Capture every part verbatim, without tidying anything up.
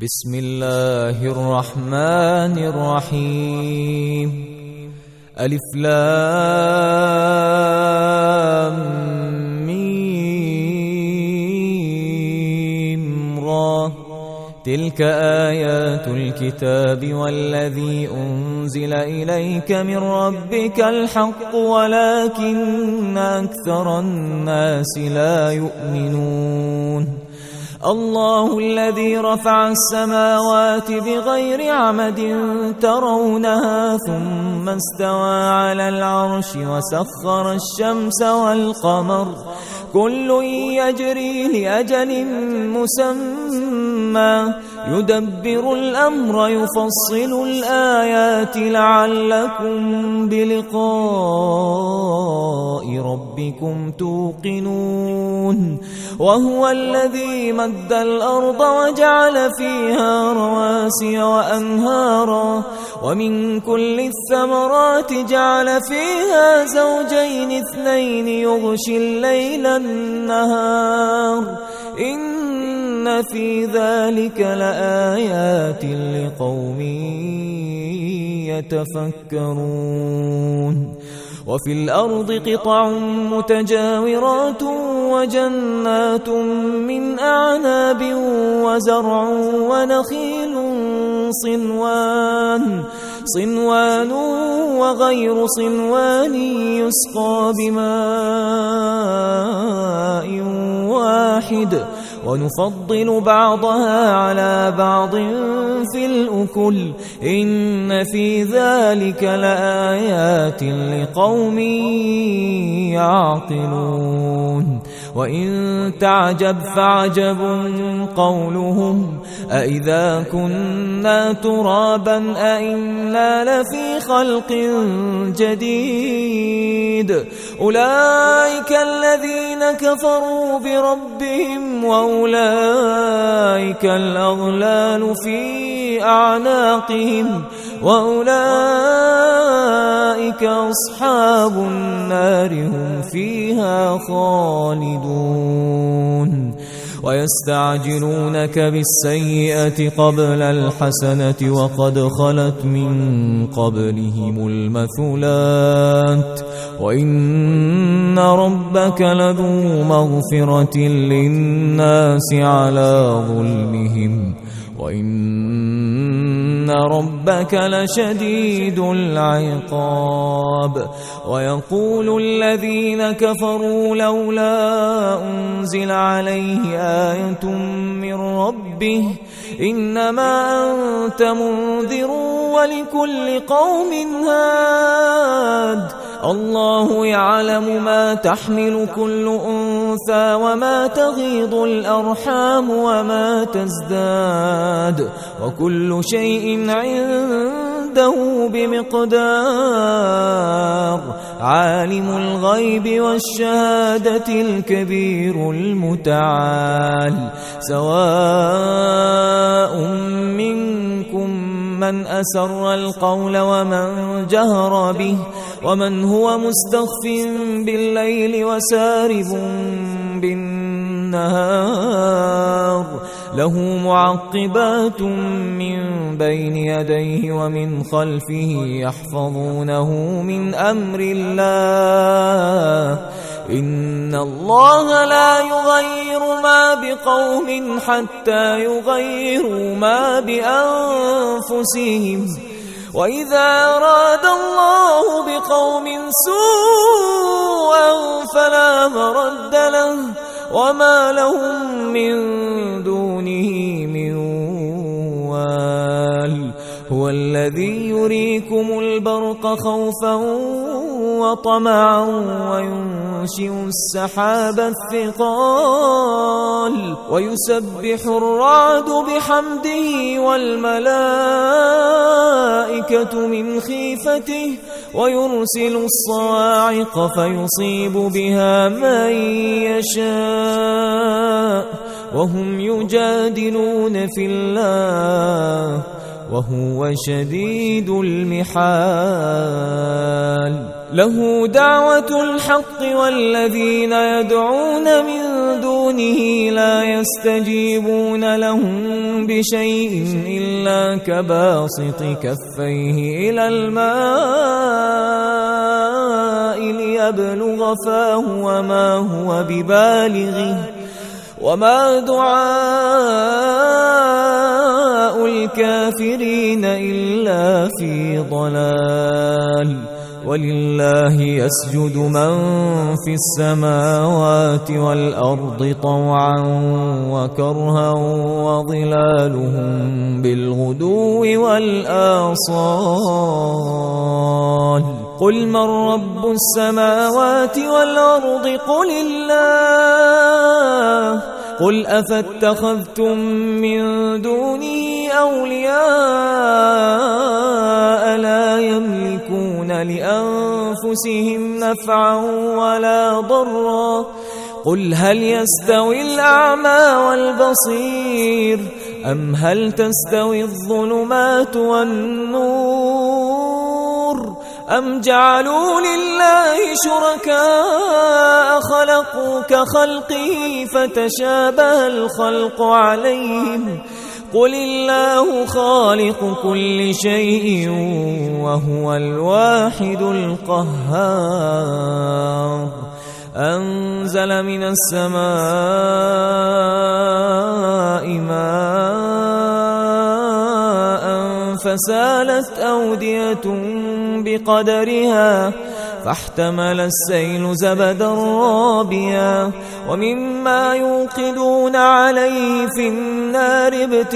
بسم الله الرحمن الرحيم. ألف لام ميم را. تلك آيات الكتاب والذي أنزل إليك من ربك الحق ولكن أكثر الناس لا يؤمنون. الله الذي رفع السماوات بغير عمد ترونها ثم استوى على العرش وسخر الشمس والقمر كل يجري لأجل مسمى يدبر الأمر يفصل الآيات لعلكم بلقاء ربكم توقنون. وهو الذي مد الأرض وجعل فيها رواسي وأنهارا ومن كل الثمرات جعل فيها زوجين اثنين يغشي الليل النهار إن في ذلك لآيات لقوم يتفكرون. وفي الأرض قطع متجاورات وجنات من أعناب وزرع ونخيل صنوان صنوان وغير صنوان يسقى بماء واحد ونفضل بعضها على بعض في الأكل إن في ذلك لآيات لقوم يعقلون. وإن تعجب فعجب قولهم أإذا كنا ترابا أإنا لفي خلق جديد أولئك الذين كفروا بربهم وأولئك الأغلال في أعناقهم وأولئك أصحاب النار هم فيها خالدون. ويستعجلونك بالسيئة قبل الحسنة وقد خلت من قبلهم المثلات وإن ربك لذو مغفرة للناس على ظلمهم وإن ربك لشديد العقاب. ويقول الذين كفروا لولا أنزل عليه آية من ربه إنما أنت منذر ولكل قوم هاد الله يعلم ما تحمل كل أنثى وما تغيض الأرحام وما تزداد وكل شيء عنده بمقدار. عالم الغيب والشهادة الكبير المتعال. سواء منكم من أسر القول ومن جهر به ومن هو مستخف بالليل وسارب بالنهار له معقبات من بين يديه ومن خلفه يحفظونه من أمر الله إن الله لا يغير ما بقوم حتى يغيروا ما بأنفسهم وإذا أراد الله بقوم سوءا فلا مرد له وما لهم من دونه من وال. هو الذي يريكم البرق خوفا وطمعا وينشئ السحاب الثقال ويسبح الرعد بحمده والملائكة من خيفته ويرسل الصواعق فيصيب بها من يشاء وهم يجادلون في الله وهو شديد المحال. له دعوة الحق والذين يدعون من دونه لا يستجيبون لهم بشيء إلا كباسط كفيه إلى الماء ليبلغ فاه وما هو ببالغه وما دعاء الكافرين إلا في ضلال. ولله يسجد من في السماوات والأرض طوعا وكرها وظلالهم بالغدو والآصال. قل من رب السماوات والأرض قل الله. قل أفاتخذتم من دونه أولياء لا يملكون لأنفسهم نفعا ولا ضرا. قل هل يستوي الأعمى والبصير أم هل تستوي الظلمات والنور أم جعلوا لله شركاء خلقوا كخلقه فتشابه الخلق عليهم. قل الله خالق كل شيء وهو الواحد القهار. أنزل من السماء ماء فسالت أودية بقدرها فاحتمل السيل زبدا رابيا ومما يوقدون عليه في النار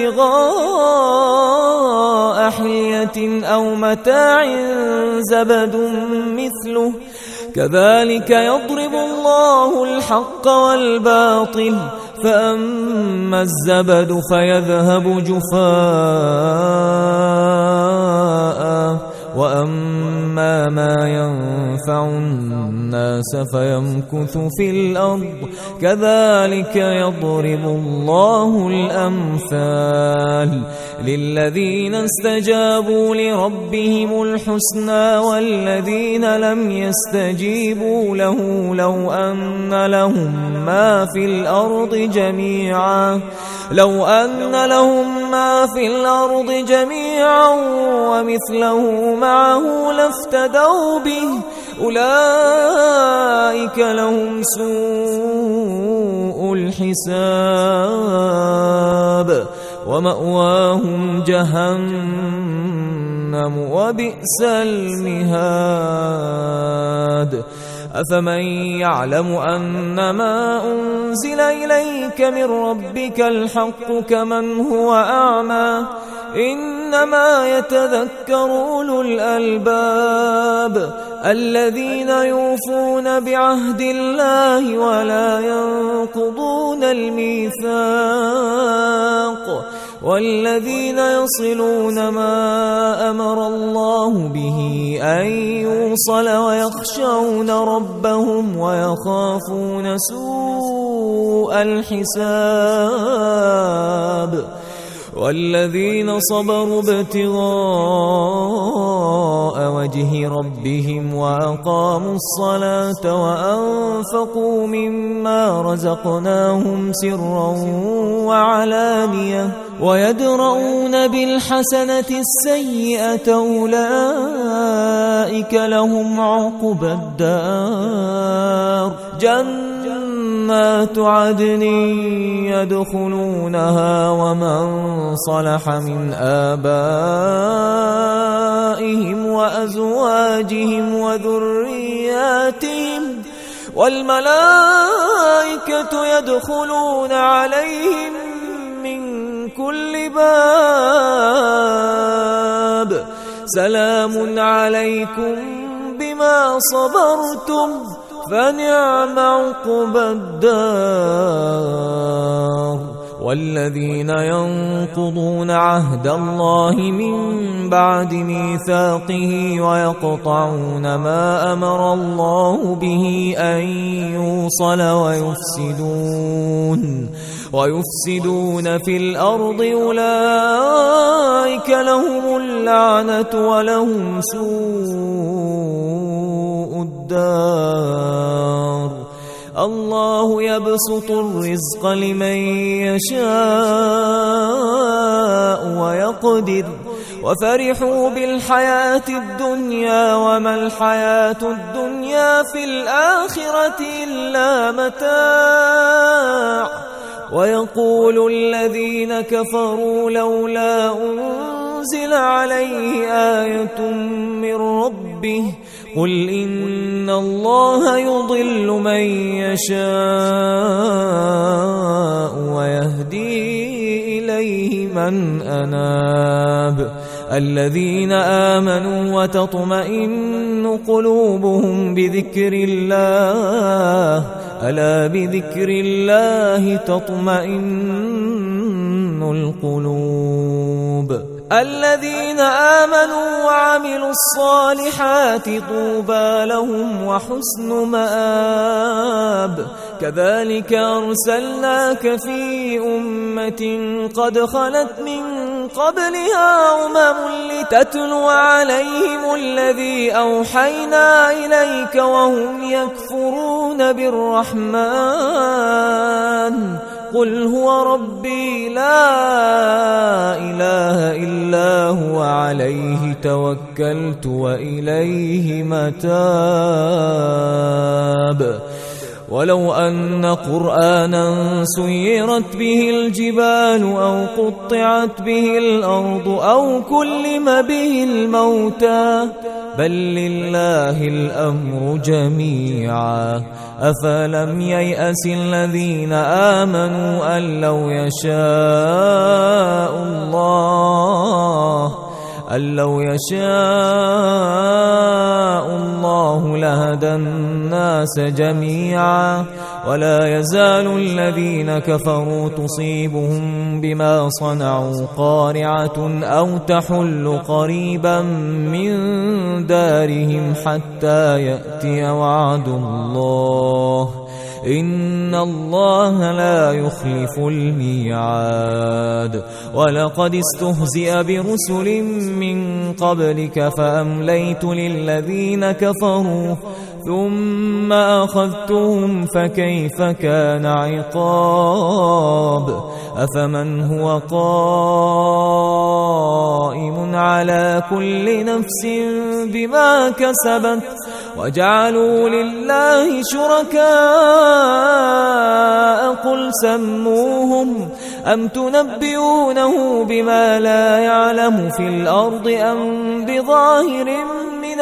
ابتغاء حلية أو متاع زبد مثله كذلك يضرب الله الحق والباطل فأما الزبد فيذهب جفاء وأما ما ينفع الناس فيمكث في الأرض كذلك يضرب الله الأمثال. للذين استجابوا لربهم الحسنى والذين لم يستجيبوا له لو أن لهم ما في الأرض جميعا لو أن لهم ما في الأرض جميعا ومثله معه لافتدوا به أولئك لهم سوء الحساب ومأواهم جهنم وبئس المهاد. أفمن يعلم أنما أنزل إليك من ربك الحق كمن هو أعمى إنما يتذكر أولو الألباب الذين يوفون بعهد الله ولا ينقضون الميثاق والذين يصلون ما أمر الله به أن يوصل ويخشون ربهم ويخافون سوء الحساب والذين صبروا ابتغاء وجه ربهم وأقاموا الصلاة وأنفقوا مما رزقناهم سرا وعلانية ويدرؤون بالحسنة السيئة أولئك لهم عقبى الدار جنات عدن يدخلونها ومن صلح من آبائهم وأزواجهم وذرياتهم والملائكة يدخلون عليهم من كل باب سلام عليكم بما صبرتم فنعم عقبى الدار. والذين ينقضون عهد الله من بعد ميثاقه ويقطعون ما أمر الله به أن يوصل ويفسدون ويفسدون في الأرض أولئك لهم اللعنة ولهم سوء الدار. الله يبسط الرزق لمن يشاء ويقدر وفرحوا بالحياة الدنيا وما الحياة الدنيا في الآخرة إلا متاع. ويقول الذين كفروا لولا أنزل عليه آية من ربه قل إن الله يضل من يشاء ويهدي إليه من أناب. الذين آمنوا وتطمئن قلوبهم بذكر الله ألا بذكر الله تطمئن القلوب. الذين آمنوا وعملوا الصالحات طوبى لهم وحسن مآب. كذلك أرسلناك في أمة قد خلت من قبلها أمم لتتلو عليهم الذي أوحينا إليك وهم يكفرون بالرحمن قل هو ربي لا إله إلا هو عليه توكلت وإليه متاب. ولو أن قرآنا سيرت به الجبال أو قطعت به الأرض أو كلم به الموتى بل لله الأمر جميعا أفلم ييأس الذين آمنوا أن لو يشاء الله أن لو يشاء الله لهدى الناس جميعا ولا يزال الذين كفروا تصيبهم بما صنعوا قارعة أو تحل قريبا من دارهم حتى يأتي وعد الله إن الله لا يخلف الميعاد. ولقد استهزئ برسل من قبلك فأمليت للذين كفروا ثم أخذتهم فكيف كان عقاب. أفمن هو قائم على كل نفس بما كسبت وجعلوا لله شركاء قل سموهم أم تنبئونه بما لا يعلم في الأرض أم بظاهر من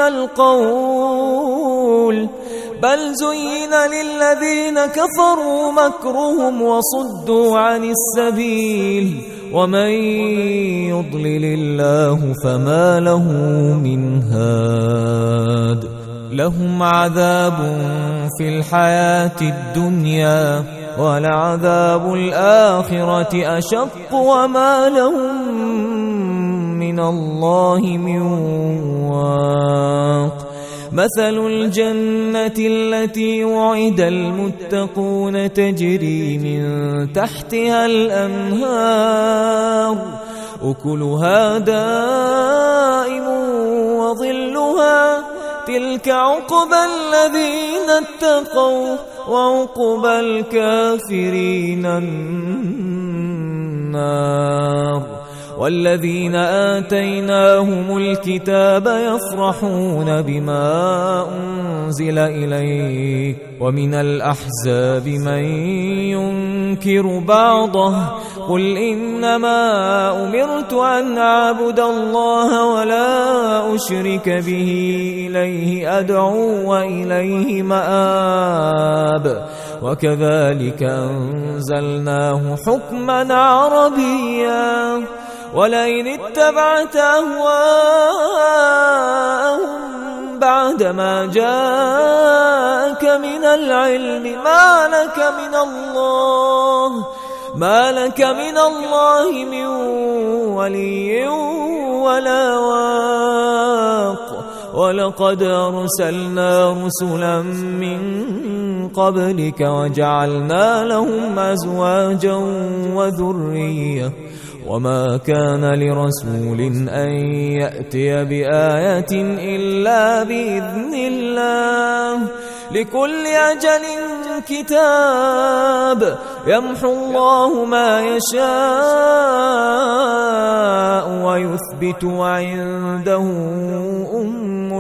القول بل زين للذين كفروا مكرهم وصدوا عن السبيل ومن يضلل الله فما له من هاد. لهم عذاب في الحياة الدنيا ولعذاب الآخرة أشق وما لهم من الله من واق. مثل الجنة التي وعد المتقون تجري من تحتها الأنهار أكلها دائم وظلها تلك عقبى الذين اتقوا وعقبى الكافرين النار. والذين آتيناهم الكتاب يفرحون بما أنزل إليك ومن الأحزاب من ينكر بعضه قل إنما أمرت أن أعبد الله ولا أشرك به إليه أدعو وإليه مآب. وكذلك أنزلناه حكما عربيا ولئن اتبعت أهواءهم بعدما جاءك من العلم ما لك من الله ما لك من الله من ولي ولا واق. ولقد أرسلنا رسلا من قبلك وجعلنا لهم أزواجا وذرية وما كان لرسول أن يأتي بآية إلا بإذن الله لكل أجل كتاب يمحو الله ما يشاء ويثبت وعنده أم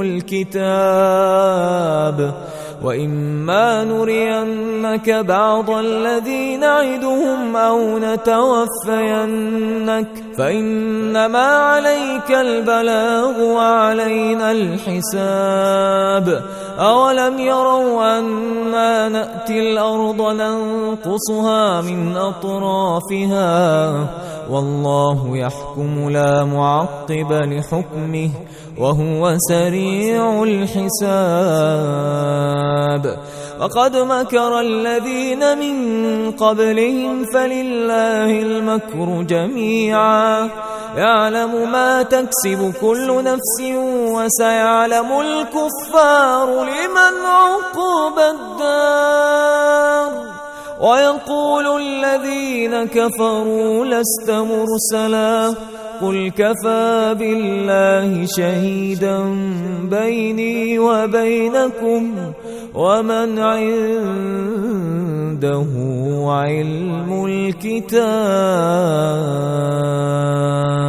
الكتاب وإما نرينك بعض الذي نعدهم أو نتوفينك فإنما عليك البلاغ وعلينا الحساب أولم يروا أنا نأتي الأرض ننقصها من أطرافها والله يحكم لا معقب لحكمه وهو سريع الحساب وقد مكر الذين من قبلهم فلله المكر جميعا يعلم ما تكسب كل نفس وسيعلم الكفار لمن عقب الدار ويقول الذين كفروا لست مرسلا قل كفى بالله شهيدا بيني وبينكم ومن عنده علم الكتاب.